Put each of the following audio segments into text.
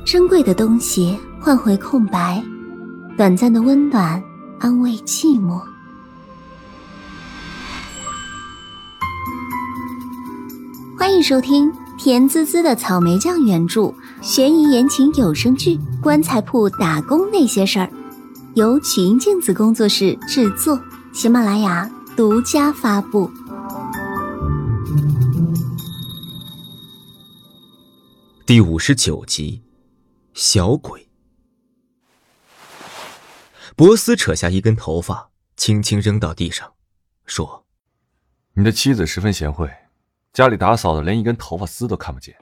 珍贵的东西换回空白，短暂的温暖安慰寂寞。欢迎收听甜滋滋的草莓酱原著悬疑言情有声剧《棺材铺打工那些事儿》，由曲音镜子工作室制作，喜马拉雅独家发布。 第59集，小鬼。博斯扯下一根头发，轻轻扔到地上，说：“ 你的妻子十分贤惠，家里打扫的连一根头发丝都看不见。”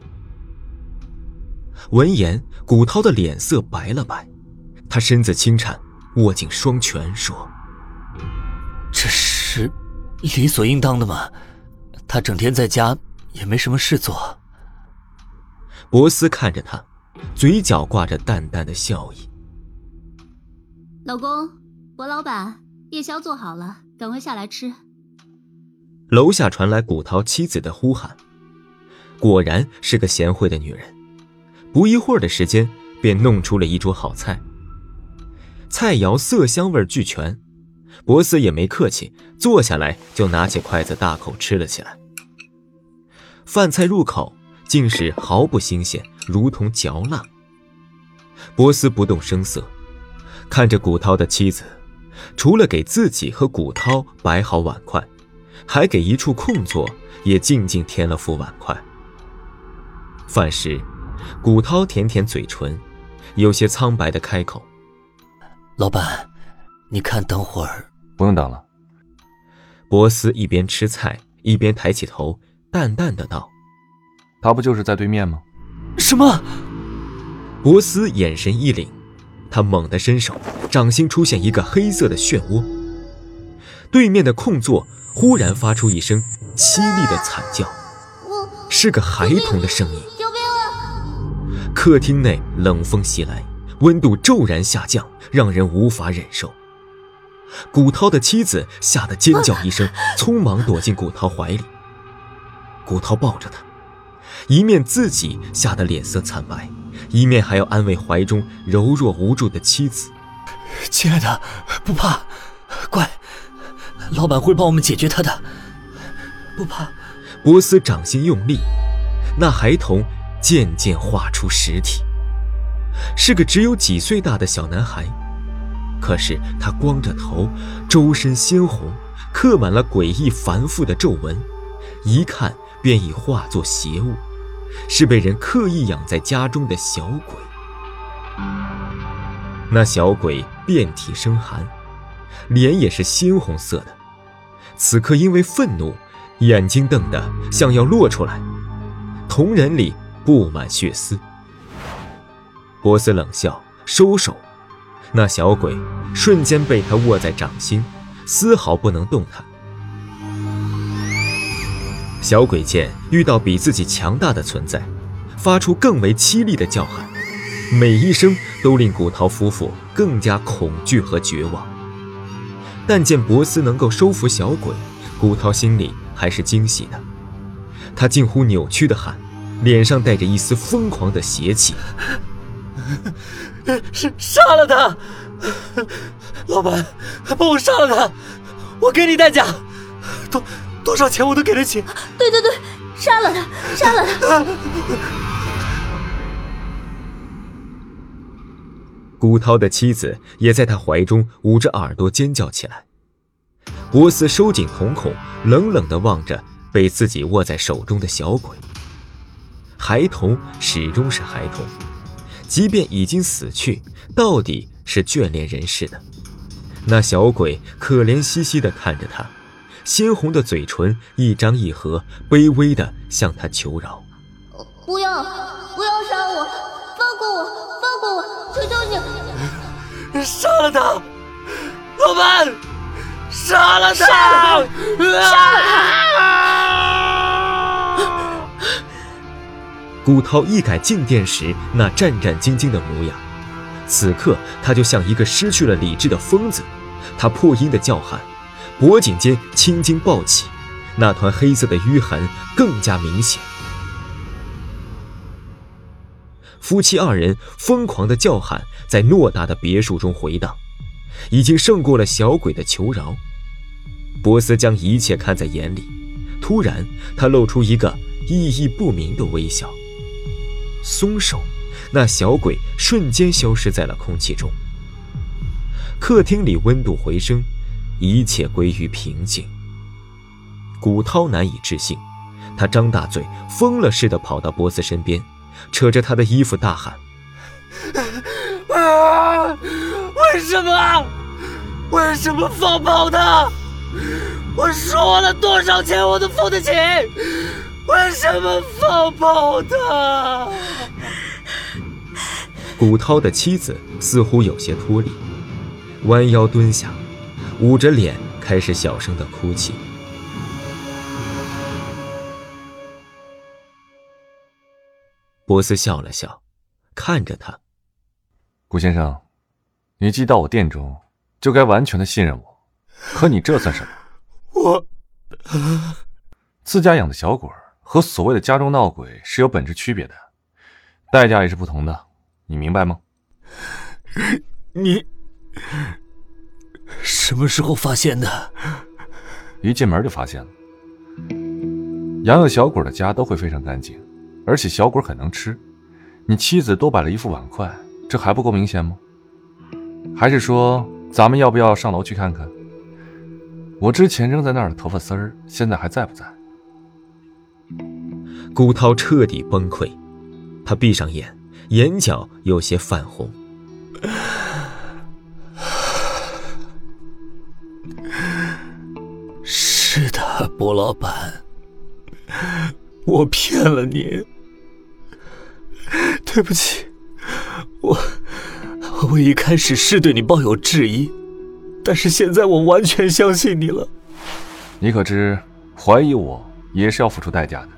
闻言，古涛的脸色白了白，他身子轻颤，握紧双拳说：“ 这是理所应当的吗？他整天在家也没什么事做。” 博斯看着他，嘴角挂着淡淡的笑意。 老公，博老板，夜宵做好了，赶快下来吃。 楼下传来古涛妻子的呼喊，果然是个贤惠的女人，不一会儿的时间便弄出了一桌好菜，菜肴色香味俱全。博斯也没客气，坐下来就拿起筷子大口吃了起来。饭菜入口竟是毫不新鲜，如同嚼蜡。博斯不动声色，看着古涛的妻子，除了给自己和古涛摆好碗筷，还给一处空座也静静添了副碗筷。饭时，古涛舔舔嘴唇，有些苍白地开口：“ 老板，你看等会儿……”“ 不用等了。” 博斯一边吃菜一边抬起头，淡淡的道：“ 他不就是在对面吗？”“ 什么？” 博斯眼神一凛，他猛地伸手，掌心出现一个黑色的漩涡，对面的空座忽然发出一声凄厉的惨叫，是个孩童的声音。客厅内冷风袭来，温度骤然下降，让人无法忍受。古涛的妻子吓得尖叫一声，匆忙躲进古涛怀里。古涛抱着他，一面自己吓得脸色惨白，一面还要安慰怀中柔弱无助的妻子：“ 亲爱的，不怕，乖，老板会帮我们解决他的，不怕。” 博斯掌心用力，那孩童渐渐化出实体，是个只有几岁大的小男孩。可是他光着头，周身鲜红，刻满了诡异繁复的皱纹，一看便已化作邪物，是被人刻意养在家中的小鬼。那小鬼遍体生寒，脸也是鲜红色的，此刻因为愤怒，眼睛瞪得像要落出来，瞳仁里布满血丝。博斯冷笑，收手，那小鬼瞬间被他握在掌心，丝毫不能动弹。小鬼见遇到比自己强大的存在，发出更为凄厉的叫喊，每一声都令古涛夫妇更加恐惧和绝望。但见博斯能够收服小鬼，古涛心里还是惊喜的。他近乎扭曲地喊，脸上带着一丝疯狂的邪气：“ 杀了他！老板，帮我杀了他，我给你代价，多少钱我都给得起。”“ 对，杀了他，杀了他！” 古涛的妻子也在他怀中捂着耳朵尖叫起来。博斯收紧瞳孔，冷冷地望着被自己握在手中的小鬼。孩童始终是孩童，即便已经死去，到底是眷恋人世的。那小鬼可怜兮兮地看着他，鲜红的嘴唇一张一合，卑微地向他求饶：“ 不要杀我，放过我，求求你！”“ 杀了他，老板！杀了他！ 杀了他！” 古涛一改进店时那战战兢兢的模样，此刻他就像一个失去了理智的疯子。他破音的叫喊，脖颈间青筋暴起，那团黑色的淤痕更加明显。 夫妻二人疯狂的叫喊在偌大的别墅中回荡，已经胜过了小鬼的求饶。波斯将一切看在眼里，突然他露出一个意义不明的微笑。松手，那小鬼瞬间消失在了空气中。客厅里温度回升，一切归于平静。古涛难以置信，他张大嘴，疯了似的跑到波斯身边，扯着他的衣服大喊： 为什么？为什么放跑他？我说了多少钱我都付得起，为什么放跑他？ 古涛的妻子似乎有些脱力，弯腰蹲下，捂着脸开始小声的哭泣。波斯笑了笑，看着他： 古先生，你既到我店中，就该完全的信任我。可你这算什么？ 我自家养的小鬼和所谓的家中闹鬼是有本质区别的，代价也是不同的，你明白吗？ 你什么时候发现的？ 一进门就发现了。养有小鬼的家都会非常干净，而且小鬼很能吃。你妻子多摆了一副碗筷，这还不够明显吗？还是说咱们要不要上楼去看看？我之前扔在那儿的头发丝儿，现在还在不在？ 顾涛彻底崩溃，他闭上眼，眼角有些泛红。 是的，波老板，我骗了你，对不起，我一开始是对你抱有质疑，但是现在我完全相信你了。 你可知怀疑我也是要付出代价的。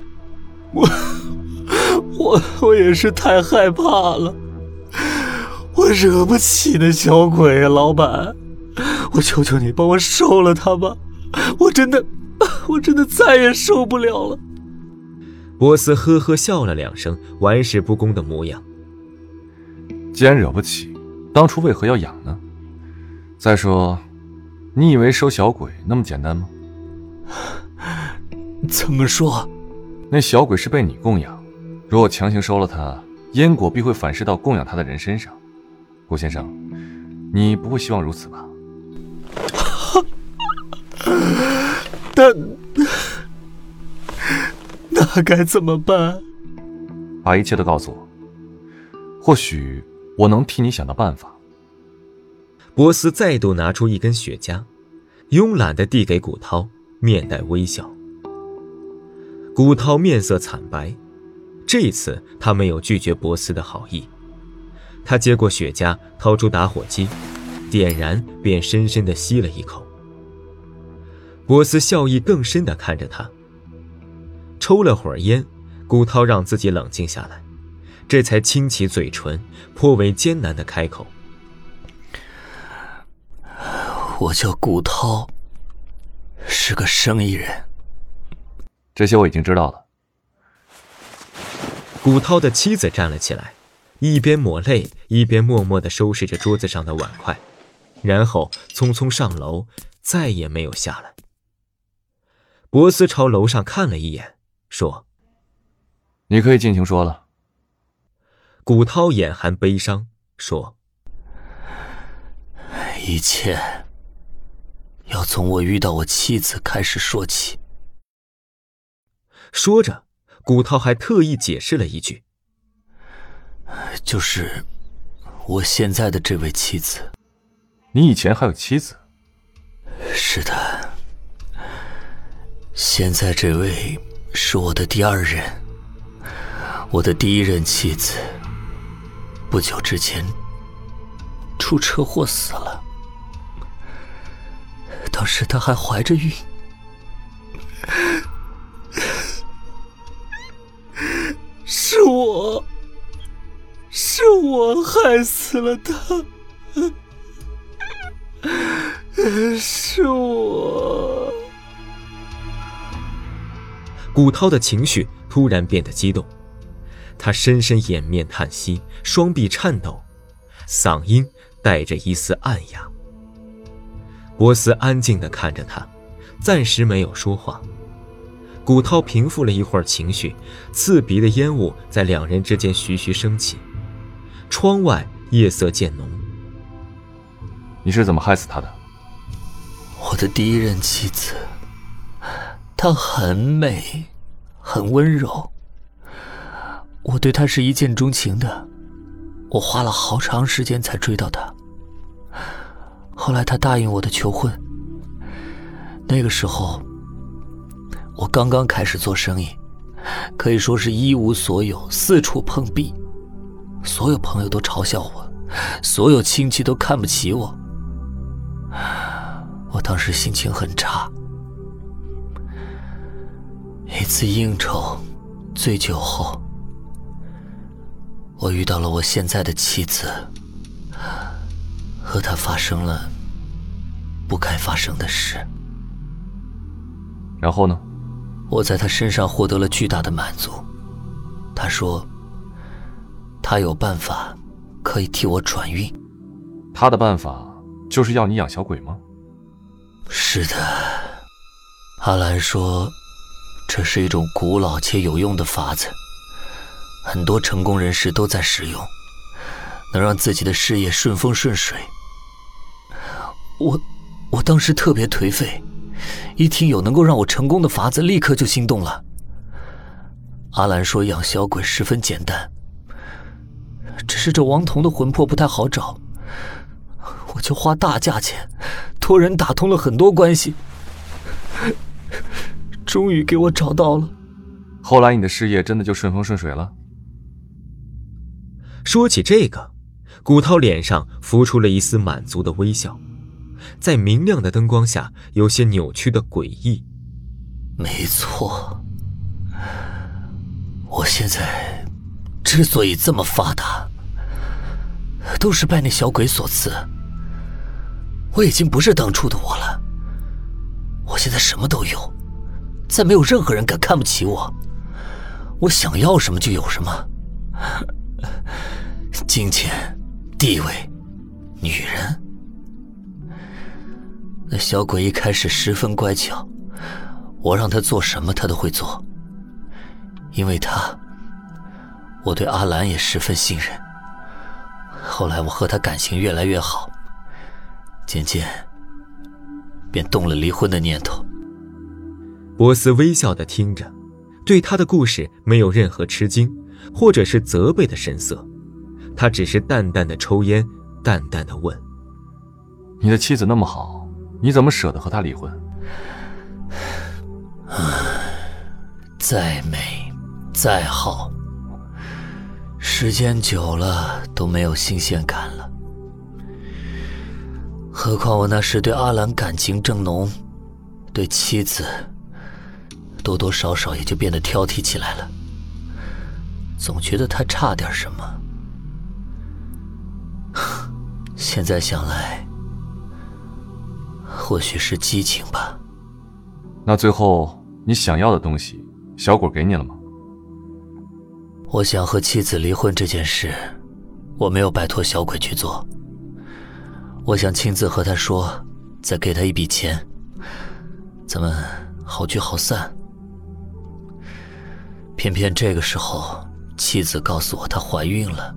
我也是太害怕了，我惹不起那小鬼啊，老板，我求求你帮我收了他吧，我真的再也受不了了。 波斯呵呵笑了两声，玩世不恭的模样。 既然惹不起，当初为何要养呢？再说，你以为收小鬼那么简单吗？ 怎么说？ 那小鬼是被你供养，如果强行收了他，因果必会反噬到供养他的人身上。顾先生，你不会希望如此吧？ 那该怎么办？ 把一切都告诉我，或许我能替你想到办法。 波斯再度拿出一根雪茄，慵懒地递给古涛，面带微笑。古涛面色惨白，这次他没有拒绝波斯的好意。他接过雪茄，掏出打火机，点燃便深深地吸了一口。波斯笑意更深地看着他，抽了会儿烟，古涛让自己冷静下来，这才轻起嘴唇，颇为艰难地开口： 我叫顾涛，是个生意人。 这些我已经知道了。 古涛的妻子站了起来，一边抹泪，一边默默地收拾着桌子上的碗筷，然后匆匆上楼，再也没有下来。波斯朝楼上看了一眼，说： 你可以尽情说了。 古涛眼含悲伤，说： 一切要从我遇到我妻子开始说起。 说着，古涛还特意解释了一句： 就是我现在的这位妻子。 你以前还有妻子？ 是的，现在这位是我的第二任。我的第一任妻子不久之前出车祸死了，当时她还怀着孕。是我害死了她，是我。 古涛的情绪突然变得激动， 他深深掩面叹息，双臂颤抖，嗓音带着一丝暗哑。波斯安静地看着他，暂时没有说话。古涛平复了一会儿情绪，刺鼻的烟雾在两人之间徐徐升起。窗外夜色渐浓。 你是怎么害死他的？ 我的第一任妻子，她很美，很温柔，我对她是一见钟情的，我花了好长时间才追到她。后来她答应我的求婚，那个时候我刚刚开始做生意，可以说是一无所有，四处碰壁，所有朋友都嘲笑我，所有亲戚都看不起我。我当时心情很差。一次应酬醉酒后，我遇到了我现在的妻子，和她发生了不该发生的事。 然后呢？ 我在她身上获得了巨大的满足。她说她有办法可以替我转运。 她的办法就是要你养小鬼吗？ 是的，阿兰说这是一种古老且有用的法子，很多成功人士都在使用，能让自己的事业顺风顺水。我当时特别颓废，一听有能够让我成功的法子，立刻就心动了。阿兰说养小鬼十分简单，只是这王彤的魂魄不太好找，我就花大价钱托人打通了很多关系，终于给我找到了。 后来你的事业真的就顺风顺水了？ 说起这个，古涛脸上浮出了一丝满足的微笑，在明亮的灯光下有些扭曲的诡异。 没错，我现在之所以这么发达，都是拜那小鬼所赐。我已经不是当初的我了，我现在什么都有，再没有任何人敢看不起我，我想要什么就有什么，金钱、地位、女人。那小鬼一开始十分乖巧，我让他做什么他都会做，因为我对阿兰也十分信任。后来我和他感情越来越好，渐渐便动了离婚的念头。 波斯微笑地听着，对他的故事没有任何吃惊或者是责备的神色，他只是淡淡的抽烟，淡淡的问： 你的妻子那么好，你怎么舍得和她离婚？ 再美再好，时间久了都没有新鲜感了。何况我那时对阿兰感情正浓，对妻子多多少少也就变得挑剔起来了，总觉得她差点什么。现在想来，或许是激情吧。 那最后你想要的东西，小鬼给你了吗？ 我想和妻子离婚这件事，我没有拜托小鬼去做。我想亲自和他说，再给他一笔钱，咱们好聚好散。偏偏这个时候，妻子告诉我她怀孕了。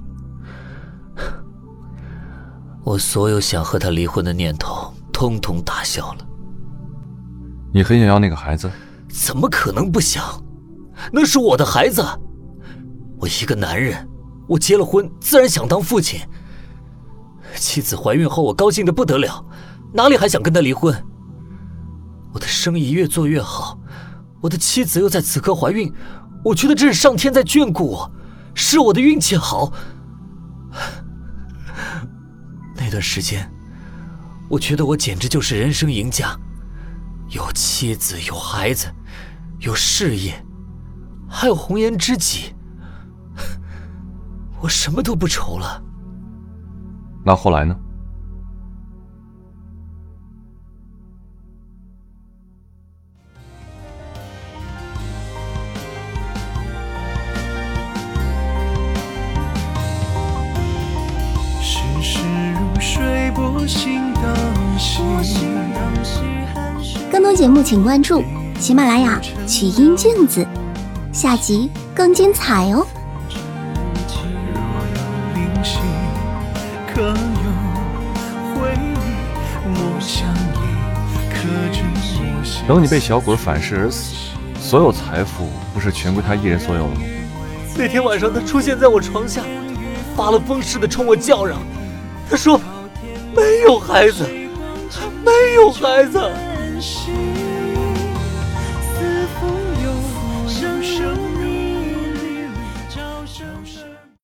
我所有想和她离婚的念头通通打消了。 你很想要那个孩子？ 怎么可能不想？那是我的孩子。我一个男人，我结了婚，自然想当父亲。妻子怀孕后，我高兴得不得了，哪里还想跟她离婚？我的生意越做越好，我的妻子又在此刻怀孕，我觉得这是上天在眷顾我，是我的运气好。那段时间，我觉得我简直就是人生赢家，有妻子，有孩子，有事业，还有红颜知己，我什么都不愁了。 那后来呢？ 更多节目请关注喜马拉雅曲音镜子，下集更精彩哦。 等你被小鬼反噬而死，所有财富不是全归他一人所有了吗？ 那天晚上他出现在我床下，发了疯似的冲我叫嚷，他说没有孩子，没有孩子。